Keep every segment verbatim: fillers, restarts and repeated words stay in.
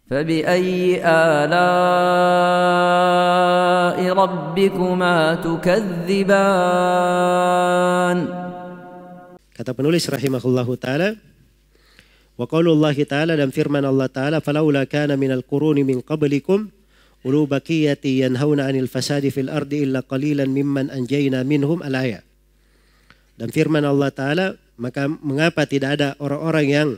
فبأي آلاء ربكما تكذبان. Kata penulis rahimahullahu ta'ala, wa qaulullahi ta'ala, dan firman Allah ta'ala, falaula kana minal quruni min qablikum ulu baqiyati yanhauna 'anil fasadi fil ardi illa qalilan mimman anjayna minhum al-ayat. Dan firman Allah ta'ala, maka mengapa tidak ada orang-orang yang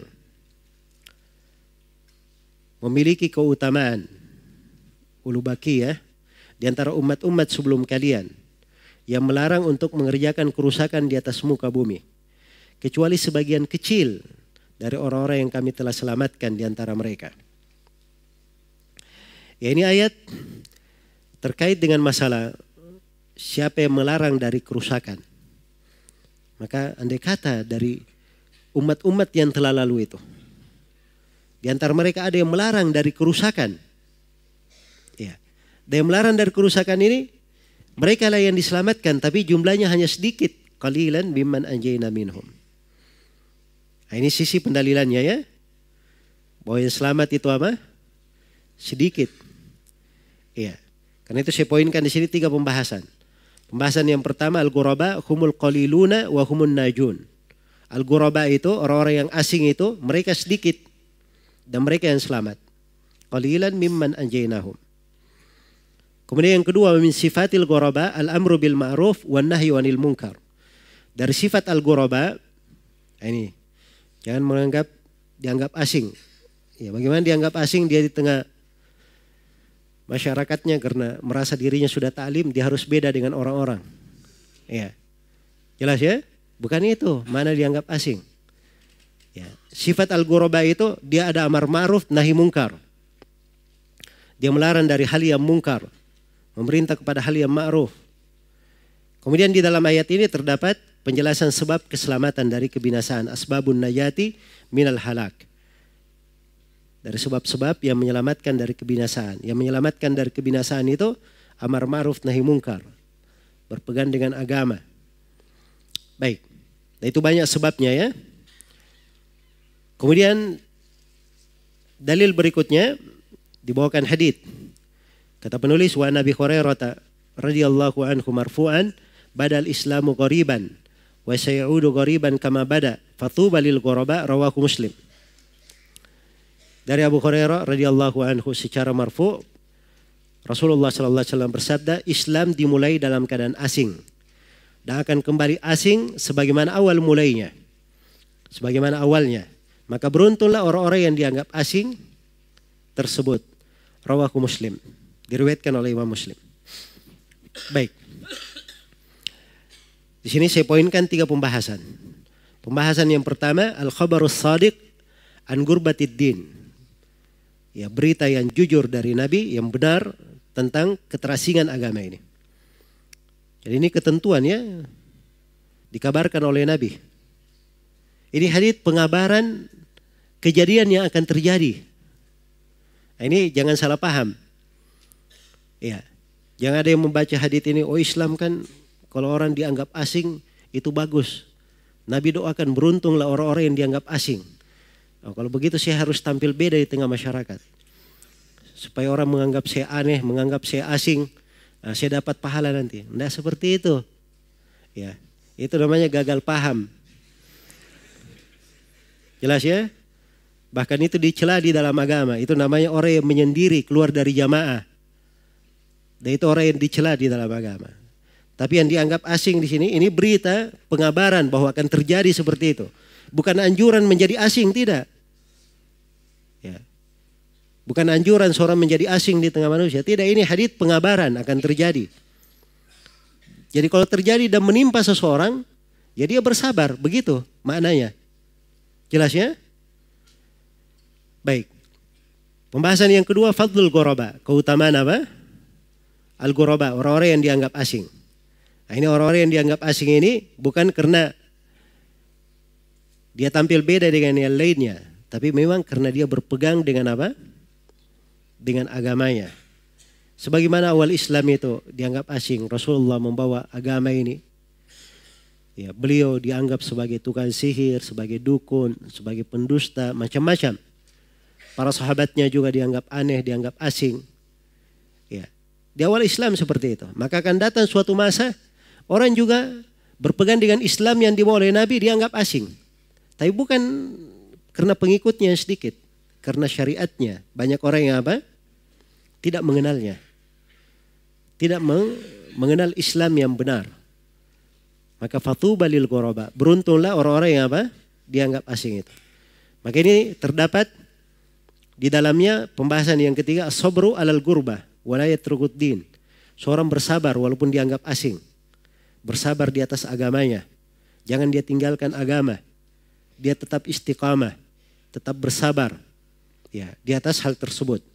memiliki keutamaan ulu baqiyah di antara umat-umat sebelum kalian yang melarang untuk mengerjakan kerusakan di atas muka bumi, kecuali sebagian kecil dari orang-orang yang kami telah selamatkan di antara mereka. Ya, ini ayat terkait dengan masalah siapa yang melarang dari kerusakan. Maka andai kata dari umat-umat yang telah lalu itu, di antara mereka ada yang melarang dari kerusakan. Ya. Dan yang melarang dari kerusakan ini, mereka lah yang diselamatkan, tapi jumlahnya hanya sedikit. Qalilan mimman anjayna minhum. Nah, ini sisi pendalilannya ya. Bahwa yang selamat itu apa? Sedikit. Ya. Karena itu saya poinkan di sini tiga pembahasan. Pembahasan yang pertama, al-ghuraba humul qaliluna wa humun najun. Al-ghuraba itu orang-orang yang asing itu, mereka sedikit dan mereka yang selamat. Qalilan mimman anjaynahum. Kemudian yang kedua, min sifatil ghuraba al-amru bil ma'ruf wan nahyu 'anil munkar. Dari sifat al-ghuraba, ini jangan menganggap dianggap asing. Ya, bagaimana dianggap asing? Dia di tengah masyarakatnya karena merasa dirinya sudah ta'lim, dia harus beda dengan orang-orang. Ya. Jelas ya? Bukan itu, mana dianggap asing. Ya. Sifat al-ghuraba itu dia ada amar ma'ruf nahi mungkar. Dia melarang dari hal yang mungkar, memerintah kepada hal yang ma'ruf. Kemudian di dalam ayat ini terdapat penjelasan sebab keselamatan dari kebinasaan, asbabun najati minal halak. Dari sebab-sebab yang menyelamatkan dari kebinasaan. Yang menyelamatkan dari kebinasaan itu amar ma'ruf nahi mungkar, berpegang dengan agama. Baik. Nah, itu banyak sebabnya ya. Kemudian dalil berikutnya dibawakan hadits. Kata penulis, wa Nabi Hurairah radhiyallahu anhu marfu'an, badal islamu ghariban wa sayaudu ghariban kama bada fatuba lil ghuraba, rawahu Muslim. Dari Abu Hurairah radhiyallahu anhu secara marfu', Rasulullah sallallahu alaihi wasallam bersabda, Islam dimulai dalam keadaan asing dan akan kembali asing sebagaimana awal mulainya. Sebagaimana awalnya. Maka beruntunglah orang-orang yang dianggap asing tersebut. Rawahu Muslim. Diriwayatkan oleh Imam Muslim. Baik. Di sini saya poinkan tiga pembahasan. Pembahasan yang pertama, al-khabarus shadiq an gurbatid din. Ya, berita yang jujur dari Nabi yang benar tentang keterasingan agama ini. Jadi ini ketentuan ya, dikabarkan oleh Nabi. Ini hadits pengabaran kejadian yang akan terjadi. Nah, ini jangan salah paham. Ya, jangan ada yang membaca hadits ini, oh Islam kan kalau orang dianggap asing itu bagus. Nabi doakan beruntunglah orang-orang yang dianggap asing. Oh, kalau begitu saya harus tampil beda di tengah masyarakat. Supaya orang menganggap saya aneh, menganggap saya asing, nah, saya dapat pahala nanti. Tidak seperti itu. Ya, itu namanya gagal paham. Jelas ya? Bahkan itu dicela di dalam agama. Itu namanya orang yang menyendiri keluar dari jamaah. Dan itu orang yang dicela di dalam agama. Tapi yang dianggap asing di sini, ini berita pengabaran bahwa akan terjadi seperti itu. Bukan anjuran menjadi asing, tidak. Ya. Bukan anjuran seorang menjadi asing di tengah manusia. Tidak, ini hadits pengabaran akan terjadi. Jadi kalau terjadi dan menimpa seseorang, ya dia bersabar. Begitu maknanya. Jelas ya? Baik. Pembahasan yang kedua, fadlul ghuraba. Keutamaan apa? Al-ghuraba, orang-orang yang dianggap asing. Nah, ini orang-orang yang dianggap asing ini bukan karena dia tampil beda dengan yang lainnya. Tapi memang karena dia berpegang dengan apa? Dengan agamanya. Sebagaimana awal Islam itu dianggap asing. Rasulullah membawa agama ini. Ya, beliau dianggap sebagai tukang sihir, sebagai dukun, sebagai pendusta, macam-macam. Para sahabatnya juga dianggap aneh, dianggap asing. Ya. Di awal Islam seperti itu. Maka akan datang suatu masa orang juga berpegang dengan Islam yang dibawa oleh Nabi dianggap asing. Tapi bukan karena pengikutnya sedikit, karena syariatnya. Banyak orang yang apa? Tidak mengenalnya. Tidak mengenal Islam yang benar. Maka fatuba lil ghuraba. Beruntunglah orang-orang yang apa? Dianggap asing itu. Maka ini terdapat di dalamnya pembahasan yang ketiga, as-sabru alal ghurba wa la yatrukud din. Seorang bersabar walaupun dianggap asing. Bersabar di atas agamanya. Jangan dia tinggalkan agama. Dia tetap istiqamah, tetap bersabar ya di atas hal tersebut.